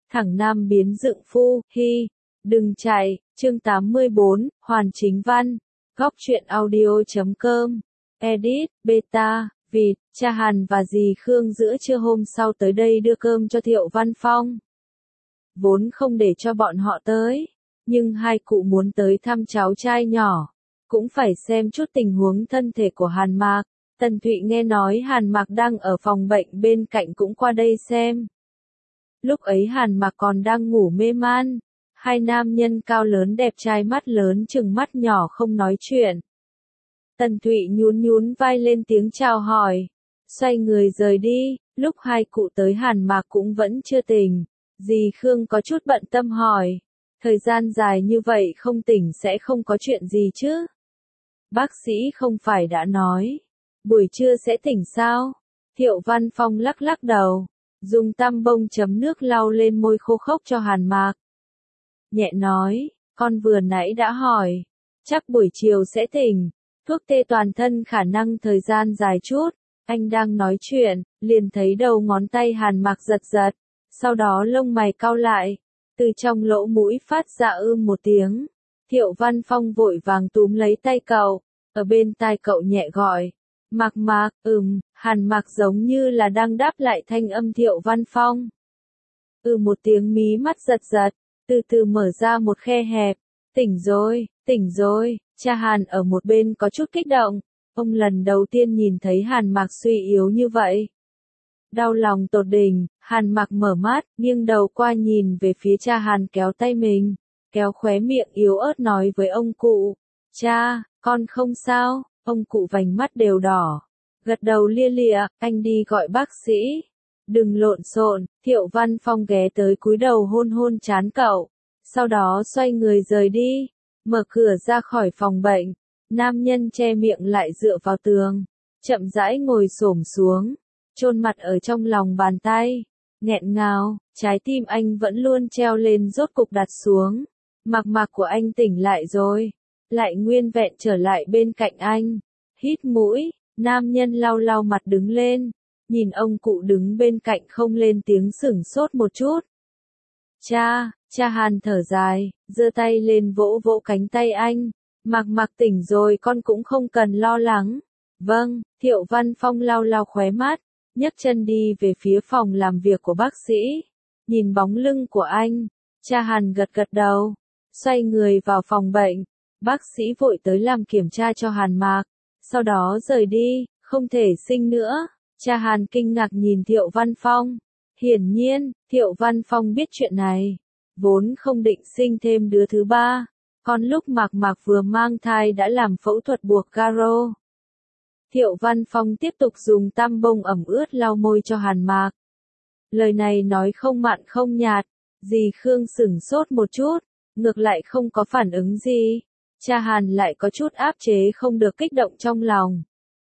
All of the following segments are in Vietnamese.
thẳng nam biến dựng phu, hi, đừng chạy, chương 84, Hoàn Chính Văn, góc truyện audio.com, edit, beta, vịt, cha Hàn và dì Khương giữa trưa hôm sau tới đây đưa cơm cho Thiệu Văn Phong. Vốn không để cho bọn họ tới, nhưng hai cụ muốn tới thăm cháu trai nhỏ, cũng phải xem chút tình huống thân thể của Hàn Mạc. Tần Thụy nghe nói Hàn Mạc đang ở phòng bệnh bên cạnh cũng qua đây xem. Lúc ấy Hàn Mạc còn đang ngủ mê man, hai nam nhân cao lớn đẹp trai mắt lớn chừng mắt nhỏ không nói chuyện. Tần Thụy nhún nhún vai lên tiếng chào hỏi, xoay người rời đi. Lúc hai cụ tới Hàn Mạc cũng vẫn chưa tỉnh, dì Khương có chút bận tâm hỏi, thời gian dài như vậy không tỉnh sẽ không có chuyện gì chứ? Bác sĩ không phải đã nói, buổi trưa sẽ tỉnh sao? Thiệu Văn Phong lắc lắc đầu, dùng tăm bông chấm nước lau lên môi khô khốc cho Hàn Mạc. Nhẹ nói, con vừa nãy đã hỏi, chắc buổi chiều sẽ tỉnh, thuốc tê toàn thân khả năng thời gian dài chút. Anh đang nói chuyện, liền thấy đầu ngón tay Hàn Mạc giật giật, sau đó lông mày cau lại, từ trong lỗ mũi phát ra một tiếng. Thiệu Văn Phong vội vàng túm lấy tay cậu, ở bên tai cậu nhẹ gọi, Mạc Mạc, Hàn Mạc giống như là đang đáp lại thanh âm Thiệu Văn Phong. Một tiếng mí mắt giật giật, từ từ mở ra một khe hẹp, tỉnh rồi, cha Hàn ở một bên có chút kích động, ông lần đầu tiên nhìn thấy Hàn Mạc suy yếu như vậy. Đau lòng tột đỉnh, Hàn Mạc mở mắt, nghiêng đầu qua nhìn về phía cha Hàn kéo tay mình, kéo khóe miệng yếu ớt nói với ông cụ, cha, con không sao, ông cụ vành mắt đều đỏ, gật đầu lia lịa, anh đi gọi bác sĩ. Đừng lộn xộn, Thiệu Văn Phong ghé tới cúi đầu hôn hôn trán cậu, sau đó xoay người rời đi, mở cửa ra khỏi phòng bệnh, nam nhân che miệng lại dựa vào tường, chậm rãi ngồi xổm xuống, chôn mặt ở trong lòng bàn tay, nghẹn ngào, trái tim anh vẫn luôn treo lên rốt cục đặt xuống. Mạc Mạc của anh tỉnh lại rồi, lại nguyên vẹn trở lại bên cạnh anh, hít mũi, nam nhân lau lau mặt đứng lên, nhìn ông cụ đứng bên cạnh không lên tiếng sửng sốt một chút. Cha Hàn thở dài, giơ tay lên vỗ vỗ cánh tay anh, Mạc Mạc tỉnh rồi con cũng không cần lo lắng. Vâng, Thiệu Văn Phong lau lau khóe mắt, nhấc chân đi về phía phòng làm việc của bác sĩ, nhìn bóng lưng của anh, cha Hàn gật gật đầu, xoay người vào phòng bệnh, bác sĩ vội tới làm kiểm tra cho Hàn Mạc, sau đó rời đi, không thể sinh nữa. Cha Hàn kinh ngạc nhìn Thiệu Văn Phong. Hiển nhiên, Thiệu Văn Phong biết chuyện này, vốn không định sinh thêm đứa thứ ba. Còn lúc Mạc Mạc vừa mang thai đã làm phẫu thuật buộc garo. Thiệu Văn Phong tiếp tục dùng tăm bông ẩm ướt lau môi cho Hàn Mạc. Lời này nói không mặn không nhạt, dì Khương sửng sốt một chút, ngược lại không có phản ứng gì. Cha Hàn lại có chút áp chế không được kích động trong lòng.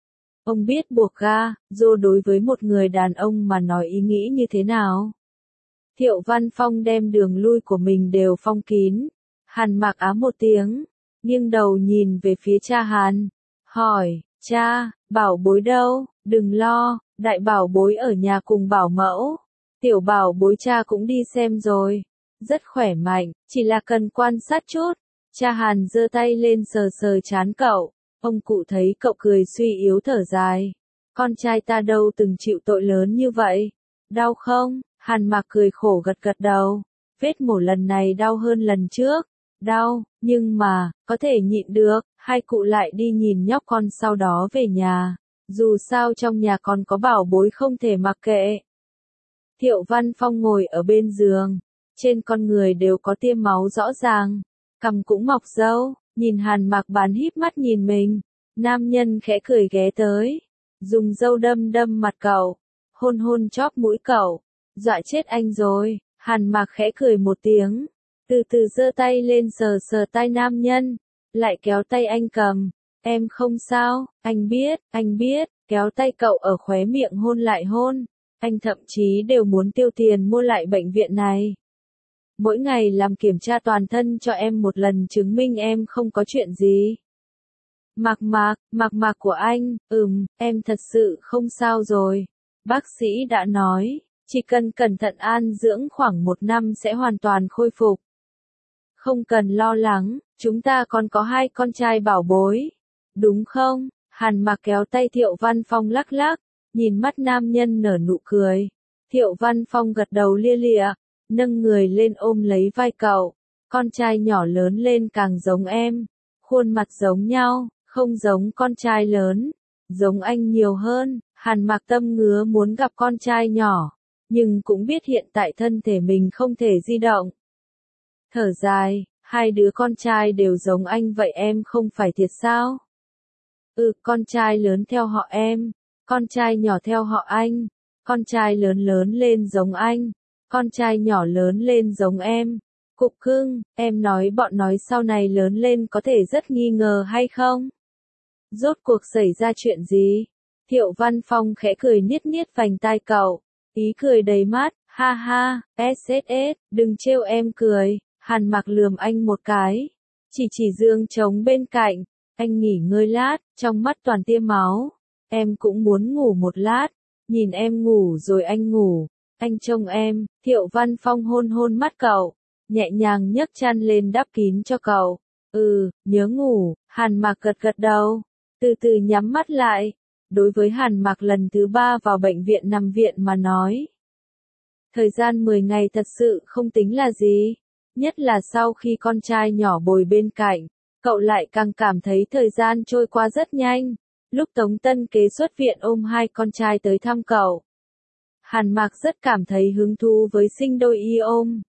Ông biết buộc garo đối với một người đàn ông mà nói ý nghĩ như thế nào? Thiệu Văn Phong đem đường lui của mình đều phong kín. Hàn Mạc á một tiếng, nghiêng đầu nhìn về phía cha Hàn, hỏi, cha, bảo bối đâu? Đừng lo, đại bảo bối ở nhà cùng bảo mẫu. Tiểu bảo bối cha cũng đi xem rồi, rất khỏe mạnh, chỉ là cần quan sát chút. Cha Hàn giơ tay lên sờ sờ trán cậu. Ông cụ thấy cậu cười suy yếu thở dài. Con trai ta đâu từng chịu tội lớn như vậy. Đau không? Hàn Mạc cười khổ gật gật đầu. Vết mổ lần này đau hơn lần trước. Đau, nhưng mà, có thể nhịn được. Hai cụ lại đi nhìn nhóc con sau đó về nhà. Dù sao trong nhà còn có bảo bối không thể mặc kệ. Thiệu Văn Phong ngồi ở bên giường. Trên con người đều có tiêm máu rõ ràng. Cằm cũng mọc râu. Nhìn Hàn Mạc bán híp mắt nhìn mình, nam nhân khẽ cười ghé tới, dùng dâu đâm đâm mặt cậu, hôn hôn chóp mũi cậu, dọa chết anh rồi. Hàn Mạc khẽ cười một tiếng, từ từ giơ tay lên sờ sờ tai nam nhân, lại kéo tay anh cầm, em không sao, anh biết, kéo tay cậu ở khóe miệng hôn lại hôn, anh thậm chí đều muốn tiêu tiền mua lại bệnh viện này. Mỗi ngày làm kiểm tra toàn thân cho em một lần chứng minh em không có chuyện gì. Mạc Mạc của anh, em thật sự không sao rồi. Bác sĩ đã nói, Chỉ cần cẩn thận an dưỡng khoảng 1 năm sẽ hoàn toàn khôi phục. Không cần lo lắng, chúng ta còn có 2 con trai bảo bối. Đúng không? Hàn Mặc kéo tay Thiệu Văn Phong lắc lắc, nhìn mắt nam nhân nở nụ cười. Thiệu Văn Phong gật đầu lia lịa, nâng người lên ôm lấy vai cậu. Con trai nhỏ lớn lên càng giống em. Khuôn mặt giống nhau, không giống con trai lớn. Giống anh nhiều hơn. Hàn Mặc tâm ngứa muốn gặp con trai nhỏ, nhưng cũng biết hiện tại thân thể mình không thể di động. Thở dài, 2 đứa con trai đều giống anh vậy em không phải thiệt sao? Con trai lớn theo họ em, con trai nhỏ theo họ anh, con trai lớn lớn lên giống anh, con trai nhỏ lớn lên giống em. Cục cưng, em nói bọn nói sau này lớn lên có thể rất nghi ngờ hay không? Rốt cuộc xảy ra chuyện gì? Thiệu Văn Phong khẽ cười niết niết vành tai cậu, ý cười đầy mắt, ha ha, SSS, đừng trêu em cười. Hàn Mặc lườm anh một cái, chỉ giường trống bên cạnh, anh nghỉ ngơi lát, trong mắt toàn tia máu. Em cũng muốn ngủ một lát, nhìn em ngủ rồi anh ngủ, anh trông em. Thiệu Văn Phong hôn hôn mắt cậu, nhẹ nhàng nhấc chăn lên đắp kín cho cậu. Nhớ ngủ. Hàn Mặc gật gật đầu, từ từ nhắm mắt lại. Đối với Hàn Mặc lần thứ 3 vào bệnh viện nằm viện mà nói, thời gian 10 ngày thật sự không tính là gì. Nhất là sau khi con trai nhỏ bồi bên cạnh, cậu lại càng cảm thấy thời gian trôi qua rất nhanh. Lúc Tống Tân Kế xuất viện ôm 2 con trai tới thăm cậu, Hàn Mặc rất cảm thấy hứng thú với sinh đôi y ôm.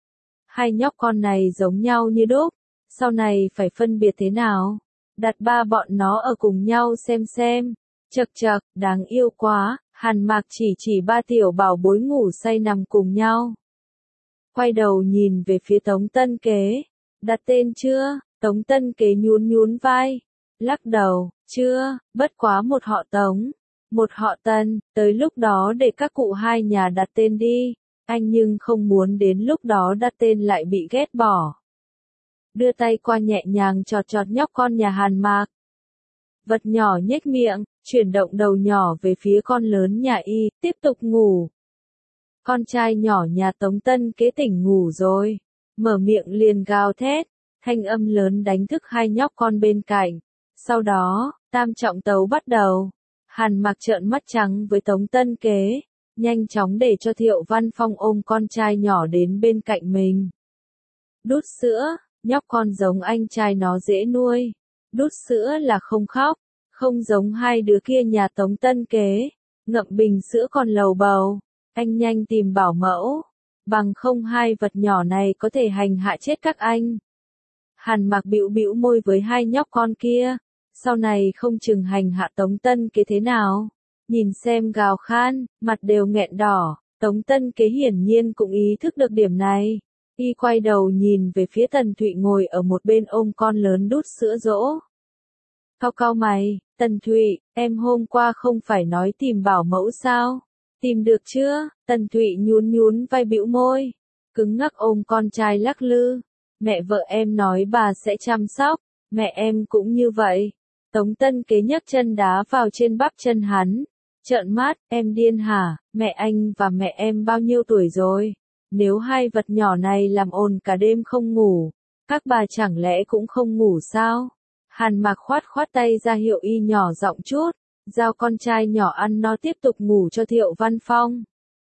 2 nhóc con này giống nhau như đúc, sau này phải phân biệt thế nào? Đặt 3 bọn nó ở cùng nhau xem. Chậc chậc, đáng yêu quá. Hàn Mặc chỉ 3 tiểu bảo bối ngủ say nằm cùng nhau. Quay đầu nhìn về phía Tống Tân Kế. Đặt tên chưa? Tống Tân Kế nhún vai. Lắc đầu, chưa, bất quá một họ Tống, một họ Tân, tới lúc đó để các cụ 2 nhà đặt tên đi. Anh nhưng không muốn đến lúc đó đặt tên lại bị ghét bỏ. Đưa tay qua nhẹ nhàng chọt nhóc con nhà Hàn Mặc. Vật nhỏ nhếch miệng, chuyển động đầu nhỏ về phía con lớn nhà y, tiếp tục ngủ. Con trai nhỏ nhà Tống Tân Kế tỉnh ngủ rồi, mở miệng liền gào thét, thanh âm lớn đánh thức 2 nhóc con bên cạnh. Sau đó, tam trọng tấu bắt đầu. Hàn Mặc trợn mắt trắng với Tống Tân Kế, nhanh chóng để cho Thiệu Văn Phong ôm con trai nhỏ đến bên cạnh mình. Đút sữa, nhóc con giống anh trai nó dễ nuôi. Đút sữa là không khóc, không giống 2 đứa kia nhà Tống Tân Kế, ngậm bình sữa còn lầu bầu. Anh nhanh tìm bảo mẫu, bằng không 2 vật nhỏ này có thể hành hạ chết các anh. Hàn Mặc bĩu môi với 2 nhóc con kia, sau này không chừng hành hạ Tống Tân Kế thế nào. Nhìn xem gào khan, mặt đều nghẹn đỏ, Tống Tân Kế hiển nhiên cũng ý thức được điểm này. Y quay đầu nhìn về phía Tần Thụy ngồi ở một bên ôm con lớn đút sữa dỗ. Cau mày, Tần Thụy, em hôm qua không phải nói tìm bảo mẫu sao? Tìm được chưa? Tần Thụy nhún vai bĩu môi, cứng ngắc ôm con trai lắc lư. Mẹ vợ em nói bà sẽ chăm sóc, mẹ em cũng như vậy. Tống Tân Kế nhấc chân đá vào trên bắp chân hắn, trợn mắt, em điên hả? Mẹ anh và mẹ em bao nhiêu tuổi rồi? Nếu 2 vật nhỏ này làm ồn cả đêm không ngủ, các bà chẳng lẽ cũng không ngủ sao? Hàn Mặc khoát tay ra hiệu y nhỏ giọng chút, giao con trai nhỏ ăn no tiếp tục ngủ cho Thiệu Văn Phong.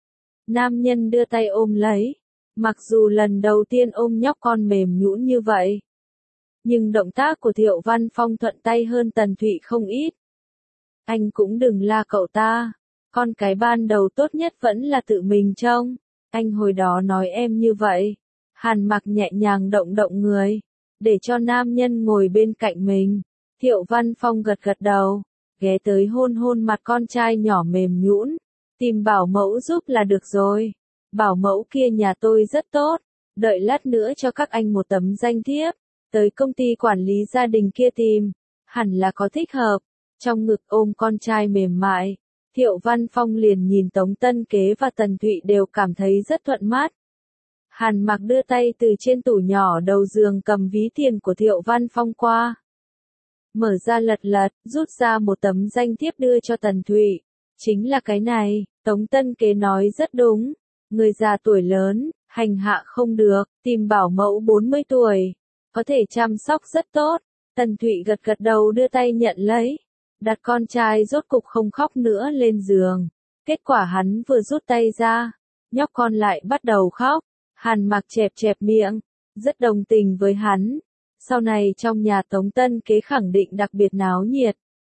Nam nhân đưa tay ôm lấy, mặc dù lần đầu tiên ôm nhóc con mềm nhũn như vậy, nhưng động tác của Thiệu Văn Phong thuận tay hơn Tần Thụy không ít. Anh cũng đừng la cậu ta, con cái ban đầu tốt nhất vẫn là tự mình trông. Anh hồi đó nói em như vậy. Hàn Mặc nhẹ nhàng động người, để cho nam nhân ngồi bên cạnh mình. Thiệu Văn Phong gật đầu, ghé tới hôn mặt con trai nhỏ mềm nhũn. Tìm bảo mẫu giúp là được rồi. Bảo mẫu kia nhà tôi rất tốt, đợi lát nữa cho các anh một tấm danh thiếp, tới công ty quản lý gia đình kia tìm, hẳn là có thích hợp. Trong ngực ôm con trai mềm mại, Thiệu Văn Phong liền nhìn Tống Tân Kế và Tần Thụy đều cảm thấy rất thuận mắt. Hàn Mặc đưa tay từ trên tủ nhỏ đầu giường cầm ví tiền của Thiệu Văn Phong qua. Mở ra lật, rút ra một tấm danh thiếp đưa cho Tần Thụy. Chính là cái này. Tống Tân Kế nói rất đúng. Người già tuổi lớn, hành hạ không được, tìm bảo mẫu 40 tuổi. Có thể chăm sóc rất tốt. Tần Thụy gật gật đầu đưa tay nhận lấy. Đặt con trai rốt cục không khóc nữa lên giường. Kết quả hắn vừa rút tay ra. Nhóc con lại bắt đầu khóc. Hàn Mặc chẹp chẹp miệng. Rất đồng tình với hắn. Sau này trong nhà Tống Tân Kế khẳng định đặc biệt náo nhiệt.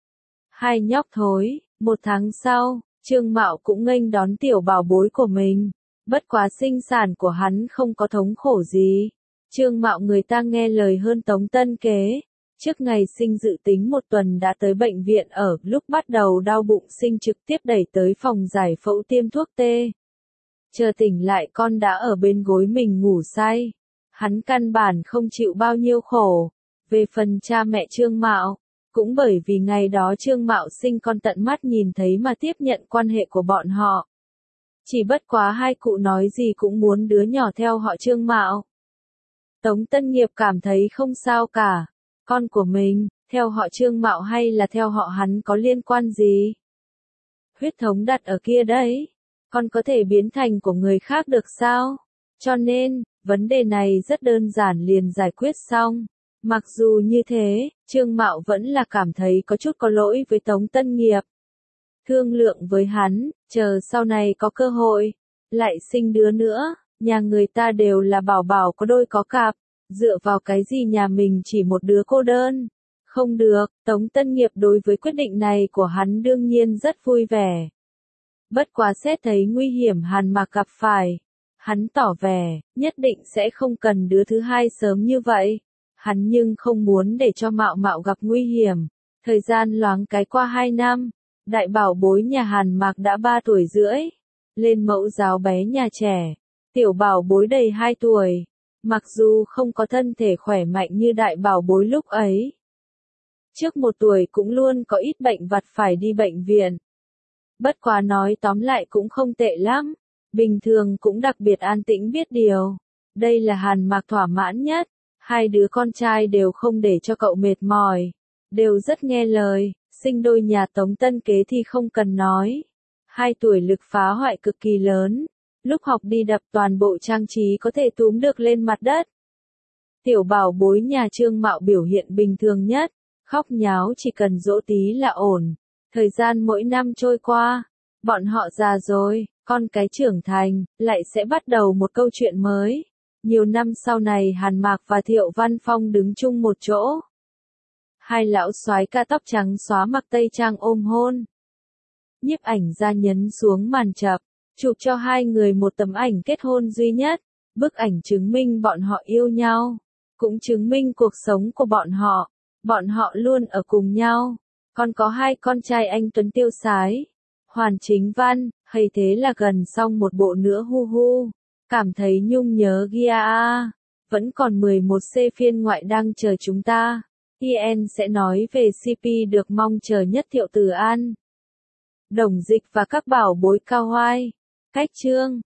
Hai nhóc thối. 1 tháng sau, Trương Mạo cũng nghênh đón tiểu bảo bối của mình. Bất quá sinh sản của hắn không có thống khổ gì. Trương Mạo người ta nghe lời hơn Tống Tân Kế. Trước ngày sinh dự tính 1 tuần đã tới bệnh viện ở, lúc bắt đầu đau bụng sinh trực tiếp đẩy tới phòng giải phẫu tiêm thuốc tê. Chờ tỉnh lại con đã ở bên gối mình ngủ say. Hắn căn bản không chịu bao nhiêu khổ. Về phần cha mẹ Trương Mạo, cũng bởi vì ngày đó Trương Mạo sinh con tận mắt nhìn thấy mà tiếp nhận quan hệ của bọn họ. Chỉ bất quá hai cụ nói gì cũng muốn đứa nhỏ theo họ Trương Mạo. Tống Tân Nghiệp cảm thấy không sao cả. Con của mình, theo họ Trương Mạo hay là theo họ hắn có liên quan gì? Huyết thống đặt ở kia đấy. Con có thể biến thành của người khác được sao? Cho nên, vấn đề này rất đơn giản liền giải quyết xong. Mặc dù như thế, Trương Mạo vẫn là cảm thấy có chút có lỗi với Tống Tân Nghiệp. Thương lượng với hắn, chờ sau này có cơ hội, lại sinh đứa nữa, nhà người ta đều là bảo bảo có đôi có cặp, dựa vào cái gì nhà mình chỉ một đứa cô đơn. Không được, Tống Tân Nghiệp đối với quyết định này của hắn đương nhiên rất vui vẻ. Bất quá xét thấy nguy hiểm Hàn Mặc gặp phải, hắn tỏ vẻ, nhất định sẽ không cần đứa thứ hai sớm như vậy. Hắn nhưng không muốn để cho Mạo Mạo gặp nguy hiểm. Thời gian loáng cái qua 2 năm, đại bảo bối nhà Hàn Mặc đã 3 tuổi rưỡi, lên mẫu giáo bé nhà trẻ. Tiểu bảo bối đầy 2 tuổi, mặc dù không có thân thể khỏe mạnh như đại bảo bối lúc ấy. Trước 1 tuổi cũng luôn có ít bệnh vặt phải đi bệnh viện. Bất quá nói tóm lại cũng không tệ lắm, bình thường cũng đặc biệt an tĩnh biết điều. Đây là Hàn Mặc thỏa mãn nhất. 2 đứa con trai đều không để cho cậu mệt mỏi, đều rất nghe lời, sinh đôi nhà Tống Tân Kế thì không cần nói. 2 tuổi lực phá hoại cực kỳ lớn, lúc học đi đập toàn bộ trang trí có thể túm được lên mặt đất. Tiểu bảo bối nhà Trương Mạo biểu hiện bình thường nhất, khóc nháo chỉ cần dỗ tí là ổn. Thời gian mỗi năm trôi qua, bọn họ già rồi, con cái trưởng thành, lại sẽ bắt đầu một câu chuyện mới. Nhiều năm sau này Hàn Mặc và Thiệu Văn Phong đứng chung một chỗ. 2 lão soái ca tóc trắng xóa mặc tây trang ôm hôn. Nhiếp ảnh gia nhấn xuống màn chập, chụp cho 2 người một tấm ảnh kết hôn duy nhất. Bức ảnh chứng minh bọn họ yêu nhau, cũng chứng minh cuộc sống của bọn họ. Bọn họ luôn ở cùng nhau. Còn có 2 con trai anh tuấn tiêu sái. Hoàn Chính Văn, hay thế là gần xong một bộ nữa hu hu. Cảm thấy nhung nhớ Gia a. Vẫn còn 11C phiên ngoại đang chờ chúng ta. IN sẽ nói về CP được mong chờ nhất Thiệu Từ An, Đồng Dịch và các bảo bối cao hoai. Cách chương